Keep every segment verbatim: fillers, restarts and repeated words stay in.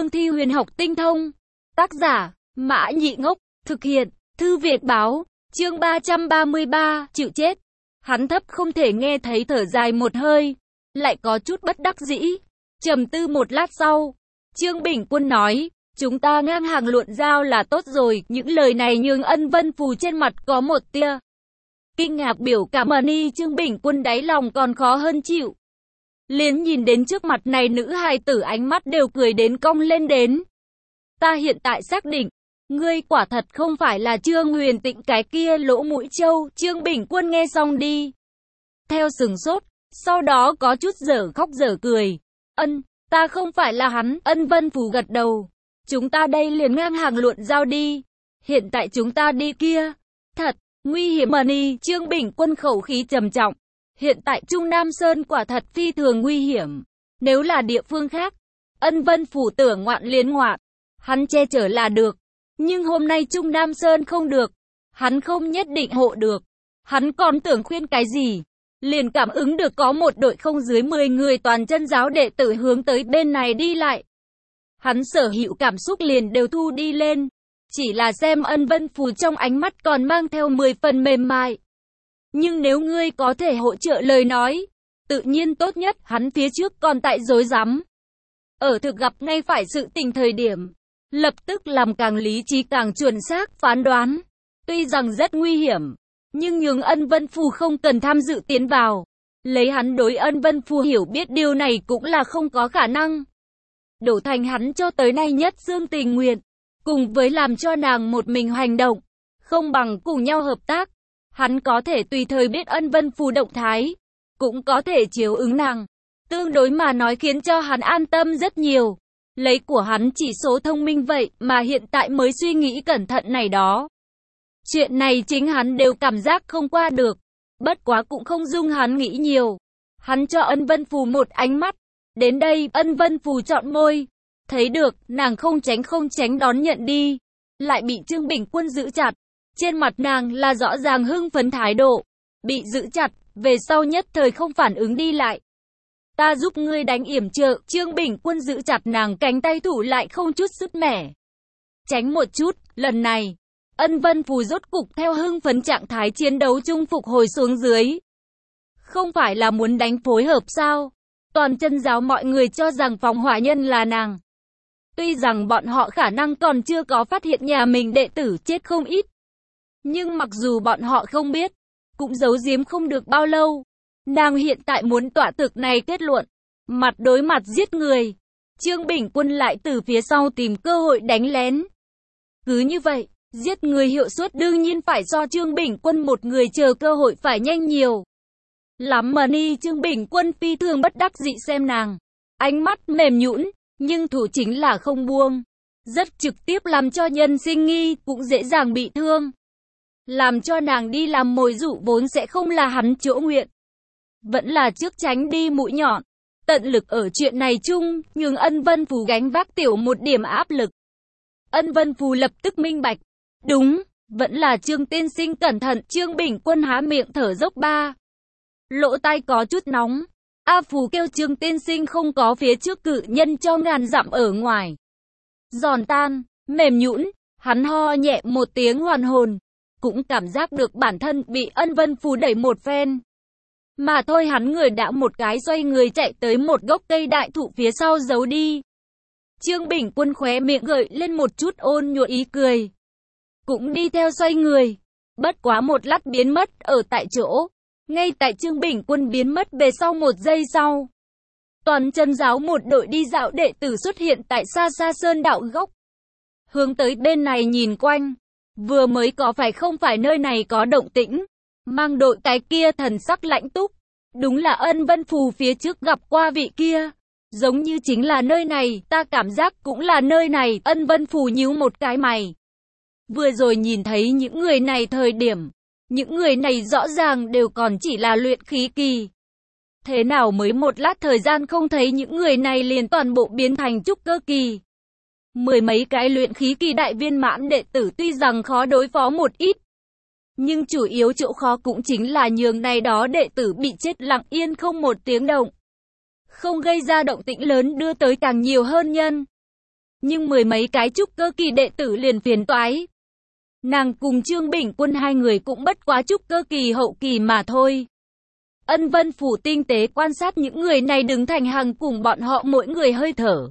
cương thi huyền học tinh thông. Tác giả, Mã Nhị Ngốc, thực hiện, Thư Việt Báo, chương ba trăm ba mươi ba, chịu chết. Hắn thấp không thể nghe thấy thở dài một hơi, lại có chút bất đắc dĩ. Trầm tư một lát sau, Trương Bình Quân nói, chúng ta ngang hàng luận giao là tốt rồi. Những lời này nhường Ân Vân Phù trên mặt có một tia kinh ngạc biểu cảm, mà ni Trương Bình Quân đáy lòng còn khó hơn chịu. Liền nhìn đến trước mặt này nữ hài tử, ánh mắt đều cười đến cong lên đến. Ta hiện tại xác định, ngươi quả thật không phải là Trương Huyền Tịnh cái kia lỗ mũi trâu. Trương Bình Quân nghe xong đi theo sừng sốt, sau đó có chút dở khóc dở cười. Ân, ta không phải là hắn. Ân Vân Phù gật đầu. Chúng ta đây liền ngang hàng luận giao đi. Hiện tại chúng ta đi kia. Thật, nguy hiểm mà ni. Trương Bình Quân khẩu khí trầm trọng. Hiện tại Trung Nam Sơn quả thật phi thường nguy hiểm. Nếu là địa phương khác, Ân Vân Phù tưởng ngoạn liền ngoạn, hắn che chở là được. Nhưng hôm nay Trung Nam Sơn không được, hắn không nhất định hộ được. Hắn còn tưởng khuyên cái gì, liền cảm ứng được có một đội không dưới mười người toàn chân giáo đệ tử hướng tới bên này đi lại. Hắn sở hữu cảm xúc liền đều thu đi lên, chỉ là xem Ân Vân Phù trong ánh mắt còn mang theo mười phần mềm mại. Nhưng nếu ngươi có thể hỗ trợ lời nói, tự nhiên tốt nhất. Hắn phía trước còn tại rối rắm, ở thực gặp ngay phải sự tình thời điểm, lập tức làm càng lý trí càng chuẩn xác phán đoán. Tuy rằng rất nguy hiểm, nhưng nhường Ân Vân Phù không cần tham dự tiến vào. Lấy hắn đối Ân Vân Phù hiểu biết, điều này cũng là không có khả năng. Đổ thành hắn cho tới nay nhất dương tình nguyện, cùng với làm cho nàng một mình hành động, không bằng cùng nhau hợp tác. Hắn có thể tùy thời biết Ân Vân Phù động thái, cũng có thể chiếu ứng nàng. Tương đối mà nói khiến cho hắn an tâm rất nhiều. Lấy của hắn chỉ số thông minh vậy mà hiện tại mới suy nghĩ cẩn thận này đó. Chuyện này chính hắn đều cảm giác không qua được. Bất quá cũng không dung hắn nghĩ nhiều. Hắn cho Ân Vân Phù một ánh mắt. Đến đây, Ân Vân Phù chọn môi. Thấy được, nàng không tránh không tránh đón nhận đi. Lại bị Trương Bình Quân giữ chặt. Trên mặt nàng là rõ ràng hưng phấn thái độ. Bị giữ chặt, về sau nhất thời không phản ứng đi lại. Ta giúp ngươi đánh yểm trợ. Trương Bình Quân giữ chặt nàng cánh tay, thủ lại không chút sức mẻ. Tránh một chút, lần này, Ân Vân Phù rốt cục theo hưng phấn trạng thái chiến đấu chung phục hồi xuống dưới. Không phải là muốn đánh phối hợp sao? Toàn chân giáo mọi người cho rằng phóng hỏa nhân là nàng. Tuy rằng bọn họ khả năng còn chưa có phát hiện nhà mình đệ tử chết không ít. Nhưng mặc dù bọn họ không biết, cũng giấu giếm không được bao lâu. Nàng hiện tại muốn tỏa thực này kết luận, mặt đối mặt giết người. Trương Bình Quân lại từ phía sau tìm cơ hội đánh lén. Cứ như vậy, giết người hiệu suất đương nhiên phải so Trương Bình Quân một người chờ cơ hội phải nhanh nhiều. Lắm mà ni Trương Bình Quân phi thường bất đắc dĩ xem nàng. Ánh mắt mềm nhũn, nhưng thủ chính là không buông. Rất trực tiếp làm cho nhân sinh nghi, cũng dễ dàng bị thương. Làm cho nàng đi làm mồi dụ vốn sẽ không là hắn chỗ nguyện. Vẫn là trước tránh đi mũi nhọn. Tận lực ở chuyện này chung, nhường Ân Vân Phù gánh vác tiểu một điểm áp lực. Ân Vân Phù lập tức minh bạch. Đúng, vẫn là Trương tiên sinh cẩn thận. Trương Bình Quân há miệng thở dốc ba. Lỗ tai có chút nóng. A Phù kêu Trương tiên sinh không có phía trước cự nhân cho ngàn dặm ở ngoài. Giòn tan, mềm nhũn, hắn ho nhẹ một tiếng hoàn hồn. Cũng cảm giác được bản thân bị Ân Vân Phù đẩy một phen. Mà thôi, hắn người đã một cái xoay người chạy tới một gốc cây đại thụ phía sau giấu đi. Trương Bình Quân khóe miệng gợi lên một chút ôn nhuận ý cười. Cũng đi theo xoay người. Bất quá một lát biến mất ở tại chỗ. Ngay tại Trương Bình Quân biến mất về sau một giây sau. Toàn chân giáo một đội đi dạo đệ tử xuất hiện tại xa xa sơn đạo gốc. Hướng tới bên này nhìn quanh. Vừa mới có phải không phải nơi này có động tĩnh. Mang đội cái kia thần sắc lãnh túc. Đúng là Ân Vân Phù phía trước gặp qua vị kia. Giống như chính là nơi này, ta cảm giác cũng là nơi này. Ân Vân Phù nhíu một cái mày. Vừa rồi nhìn thấy những người này thời điểm, những người này rõ ràng đều còn chỉ là luyện khí kỳ. Thế nào mới một lát thời gian không thấy những người này liền toàn bộ biến thành trúc cơ kỳ. Mười mấy cái luyện khí kỳ đại viên mãn đệ tử tuy rằng khó đối phó một ít, nhưng chủ yếu chỗ khó cũng chính là nhường này đó đệ tử bị chết lặng yên không một tiếng động. Không gây ra động tĩnh lớn đưa tới càng nhiều hơn nhân. nhưng mười mấy cái trúc cơ kỳ đệ tử liền phiền toái. Nàng cùng Trương Bình Quân hai người cũng bất quá trúc cơ kỳ hậu kỳ mà thôi. Ân Vân Phủ tinh tế quan sát những người này đứng thành hàng cùng bọn họ mỗi người hơi thở.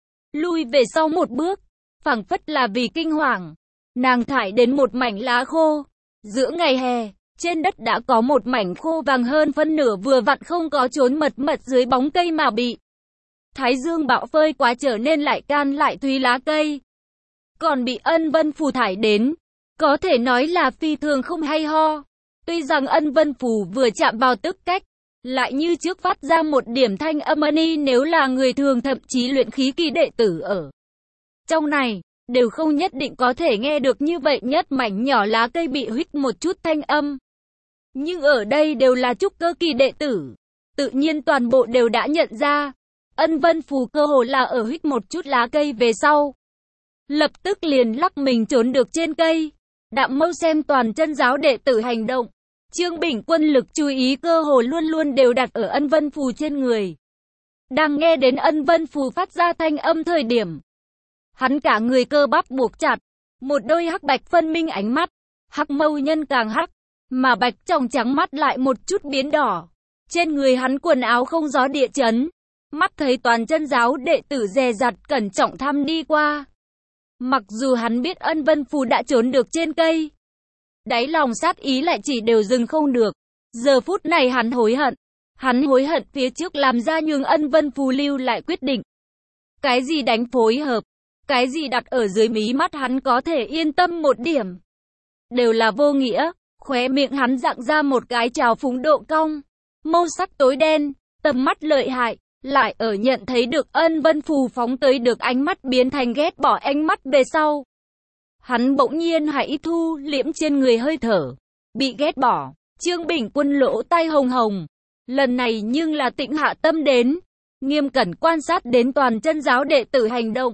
Lui về sau một bước, phảng phất là vì kinh hoàng. Nàng thải đến một mảnh lá khô. Giữa ngày hè, trên đất đã có một mảnh khô vàng hơn phân nửa vừa vặn không có trốn mật mật dưới bóng cây mà bị thái dương bão phơi quá trở nên lại can lại thúy lá cây. Còn bị Ân Vân Phù thải đến, có thể nói là phi thường không hay ho. Tuy rằng Ân Vân Phù vừa chạm vào tức cách, lại như trước phát ra một điểm thanh âm ni nếu là người thường thậm chí luyện khí kỳ đệ tử ở trong này, đều không nhất định có thể nghe được như vậy nhất mảnh nhỏ lá cây bị huýt một chút thanh âm. Nhưng ở đây đều là trúc cơ kỳ đệ tử, tự nhiên toàn bộ đều đã nhận ra. Ân Vân Phù cơ hồ là ở huýt một chút lá cây về sau, lập tức liền lắc mình trốn được trên cây. Đạm Mâu xem toàn chân giáo đệ tử hành động, Trương Bình Quân lực chú ý cơ hồ luôn luôn đều đặt ở Ân Vân Phù trên người. Đang nghe đến Ân Vân Phù phát ra thanh âm thời điểm, hắn cả người cơ bắp buộc chặt, một đôi hắc bạch phân minh ánh mắt, hắc mâu nhân càng hắc, mà bạch trong trắng mắt lại một chút biến đỏ. Trên người hắn quần áo không gió địa chấn, mắt thấy toàn chân giáo đệ tử dè dặt cẩn trọng thăm đi qua. Mặc dù hắn biết Ân Vân Phù đã trốn được trên cây, đáy lòng sát ý lại chỉ đều dừng không được. Giờ phút này hắn hối hận, hắn hối hận phía trước làm ra nhường Ân Vân Phù lưu lại quyết định. Cái gì đánh phối hợp, cái gì đặt ở dưới mí mắt hắn có thể yên tâm một điểm, đều là vô nghĩa. Khóe miệng hắn dặn ra một cái trào phúng độ cong, màu sắc tối đen, tầm mắt lợi hại, lại ở nhận thấy được Ân Vân Phù phóng tới được ánh mắt biến thành ghét bỏ ánh mắt về sau. Hắn bỗng nhiên hãy thu liễm trên người hơi thở, bị ghét bỏ. Trương Bình Quân lỗ tai hồng hồng, lần này nhưng là tĩnh hạ tâm đến, nghiêm cẩn quan sát đến toàn chân giáo đệ tử hành động.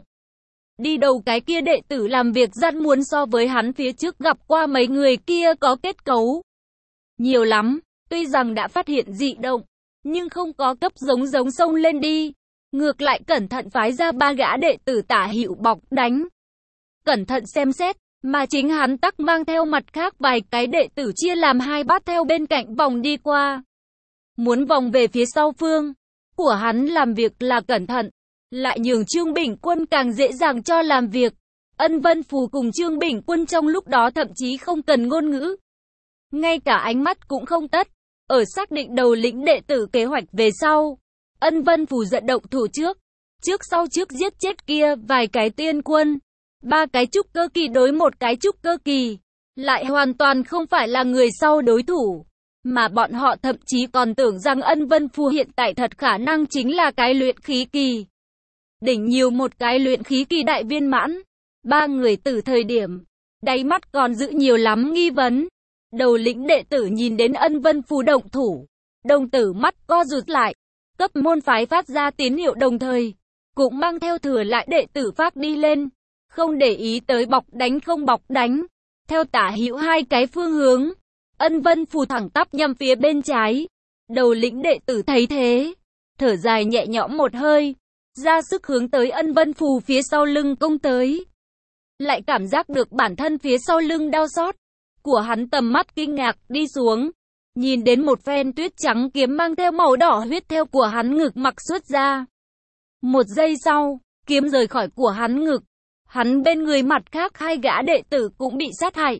Đi đầu cái kia đệ tử làm việc rất muốn so với hắn phía trước gặp qua mấy người kia có kết cấu nhiều lắm, tuy rằng đã phát hiện dị động, nhưng không có cấp giống giống xông lên đi. Ngược lại cẩn thận phái ra ba gã đệ tử tả hữu bọc đánh. Cẩn thận xem xét, mà chính hắn tắc mang theo mặt khác vài cái đệ tử chia làm hai bát theo bên cạnh vòng đi qua. Muốn vòng về phía sau phương của hắn làm việc là cẩn thận, lại nhường Trương Bình Quân càng dễ dàng cho làm việc. Ân Vân Phù cùng Trương Bình Quân trong lúc đó thậm chí không cần ngôn ngữ, ngay cả ánh mắt cũng không tất. Ở xác định đầu lĩnh đệ tử kế hoạch về sau, Ân Vân Phù dẫn động thủ trước, trước sau trước giết chết kia vài cái tiên quân. Ba cái trúc cơ kỳ đối một cái trúc cơ kỳ, lại hoàn toàn không phải là người sau đối thủ, mà bọn họ thậm chí còn tưởng rằng Ân Vân Phù hiện tại thật khả năng chính là cái luyện khí kỳ. Đỉnh nhiều một cái luyện khí kỳ đại viên mãn. Ba người từ thời điểm, đáy mắt còn giữ nhiều lắm nghi vấn. Đầu lĩnh đệ tử nhìn đến Ân Vân Phù động thủ, đồng tử mắt co rụt lại, cấp môn phái phát ra tín hiệu đồng thời, cũng mang theo thừa lại đệ tử phát đi lên, không để ý tới bọc đánh không bọc đánh. Theo tả hữu hai cái phương hướng, Ân Vân Phù thẳng tắp nhằm phía bên trái. Đầu lĩnh đệ tử thấy thế, thở dài nhẹ nhõm một hơi, ra sức hướng tới Ân Vân Phù phía sau lưng công tới. Lại cảm giác được bản thân phía sau lưng đau xót. Của hắn tầm mắt kinh ngạc đi xuống, nhìn đến một phen tuyết trắng kiếm mang theo màu đỏ huyết theo của hắn ngực mặc xuất ra. Một giây sau, kiếm rời khỏi của hắn ngực, hắn bên người mặt khác hai gã đệ tử cũng bị sát hại.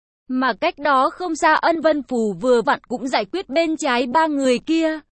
Mà cách đó không xa Ân Vân Phù vừa vặn cũng giải quyết bên trái ba người kia.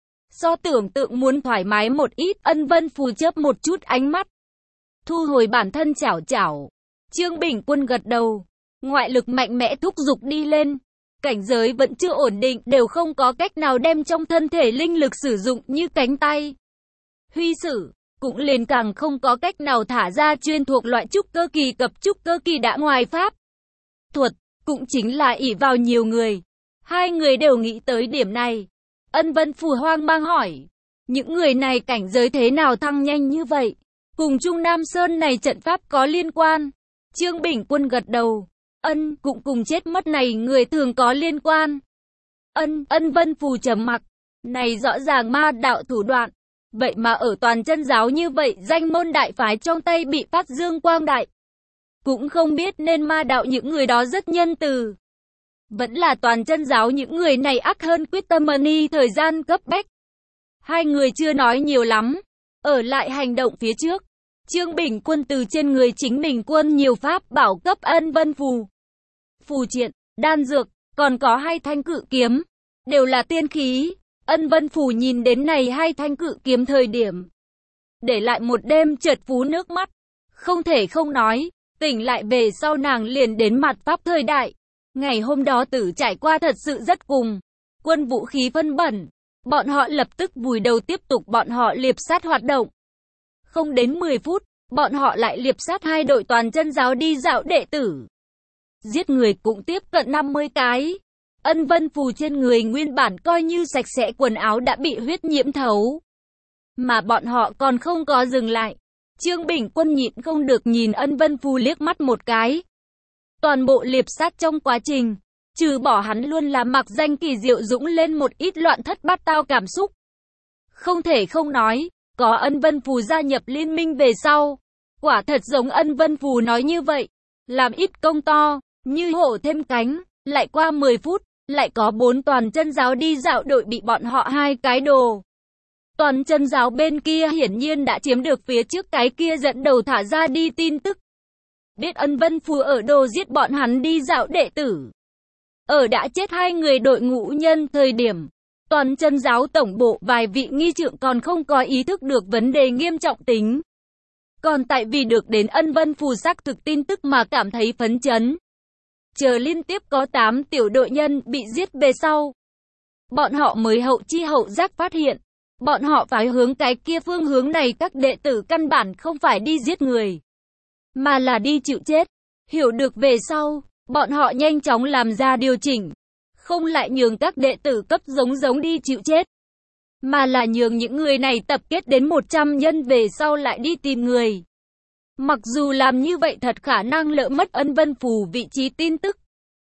So tưởng tượng muốn thoải mái một ít, Ân Vân Phù chớp một chút ánh mắt, thu hồi bản thân chảo chảo. Trương Bình Quân gật đầu, ngoại lực mạnh mẽ thúc giục đi lên. Cảnh giới vẫn chưa ổn định, đều không có cách nào đem trong thân thể linh lực sử dụng như cánh tay huy sử, cũng liền càng không có cách nào thả ra chuyên thuộc loại trúc cơ kỳ cập trúc cơ kỳ đã ngoài pháp thuật, cũng chính là ỷ vào nhiều người. Hai người đều nghĩ tới điểm này. Ân Vân Phù hoang mang hỏi, những người này cảnh giới thế nào thăng nhanh như vậy? Cùng Trung Nam Sơn này trận pháp có liên quan? Trương Bình Quân gật đầu, ân, cũng cùng chết mất này người thường có liên quan. Ân, Ân Vân Phù trầm mặc, này rõ ràng ma đạo thủ đoạn, Vậy mà ở toàn chân giáo như vậy, danh môn đại phái trong tay bị phát dương quang đại. Cũng không biết nên ma đạo những người đó rất nhân từ. Vẫn là toàn chân giáo những người này ác hơn quyết tâm money thời gian cấp bách. Hai người chưa nói nhiều lắm, ở lại hành động phía trước. Trương Bình Quân từ trên người chính mình quân nhiều pháp bảo cấp ân vân phù, phù triện, đan dược, còn có hai thanh cự kiếm, đều là tiên khí. Ân vân phù nhìn đến này hai thanh cự kiếm thời điểm, để lại một đêm chợt phú nước mắt. Không thể không nói, tỉnh lại về sau nàng liền đến mặt pháp thời đại. Ngày hôm đó tử trải qua thật sự rất cùng. Quân vũ khí phân bẩn, bọn họ lập tức vùi đầu tiếp tục bọn họ liệp sát hoạt động. Không đến mười phút, bọn họ lại liệp sát hai đội toàn chân giáo đi dạo đệ tử. Giết người cũng tiếp cận năm mươi cái. Ân vân phù trên người nguyên bản coi như sạch sẽ, quần áo đã bị huyết nhiễm thấu. Mà bọn họ còn không có dừng lại. Trương Bình Quân nhịn không được nhìn ân vân phù liếc mắt một cái. Toàn bộ liệp sát trong quá trình, trừ bỏ hắn luôn là mặc danh kỳ diệu dũng lên một ít loạn thất bát tao cảm xúc. Không thể không nói, có ân vân phù gia nhập liên minh về sau. Quả thật giống ân vân phù nói như vậy, làm ít công to, như hổ thêm cánh. Lại qua mười phút, lại có bốn toàn chân giáo đi dạo đội bị bọn họ hai cái đồ. Toàn chân giáo bên kia hiển nhiên đã chiếm được phía trước cái kia dẫn đầu thả ra đi tin tức. Biết ân vân phù ở đồ giết bọn hắn đi dạo đệ tử. Ở đã chết hai người đội ngũ nhân thời điểm, toàn chân giáo tổng bộ vài vị nghi trượng còn không có ý thức được vấn đề nghiêm trọng tính. Còn tại vì được đến ân vân phù xác thực tin tức mà cảm thấy phấn chấn. Chờ liên tiếp có tám tiểu đội nhân bị giết về sau, bọn họ mới hậu chi hậu giác phát hiện, bọn họ phải hướng cái kia phương hướng này, các đệ tử căn bản không phải đi giết người, mà là đi chịu chết. Hiểu được về sau, bọn họ nhanh chóng làm ra điều chỉnh, không lại nhường các đệ tử cấp giống giống đi chịu chết, mà là nhường những người này tập kết đến một trăm nhân về sau lại đi tìm người. Mặc dù làm như vậy thật khả năng lỡ mất ân vân phù vị trí tin tức.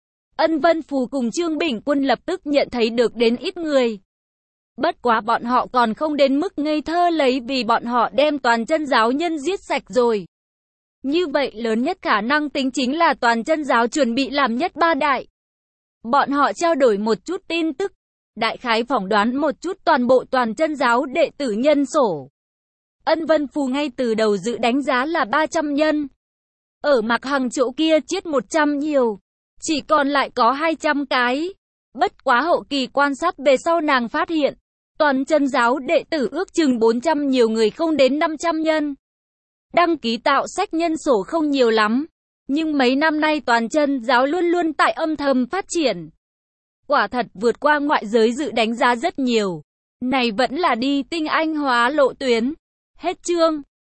Ân vân phù cùng Trương Bình Quân lập tức nhận thấy được đến ít người. Bất quá bọn họ còn không đến mức ngây thơ lấy vì bọn họ đem toàn chân giáo nhân giết sạch rồi. Như vậy lớn nhất khả năng tính chính là toàn chân giáo chuẩn bị làm nhất ba đại. Bọn họ trao đổi một chút tin tức, đại khái phỏng đoán một chút toàn bộ toàn chân giáo đệ tử nhân sổ. Ân vân phù ngay từ đầu dự đánh giá là ba trăm nhân. Ở Mạc Hằng chỗ kia chết một trăm nhiều, chỉ còn lại có hai trăm cái. Bất quá hậu kỳ quan sát về sau nàng phát hiện, toàn chân giáo đệ tử ước chừng bốn trăm nhiều người, không đến năm trăm nhân. Đăng ký tạo sách nhân sổ không nhiều lắm, nhưng mấy năm nay toàn chân giáo luôn luôn tại âm thầm phát triển. Quả thật vượt qua ngoại giới dự đánh giá rất nhiều. Này vẫn là đi tinh anh hóa lộ tuyến. Hết chương.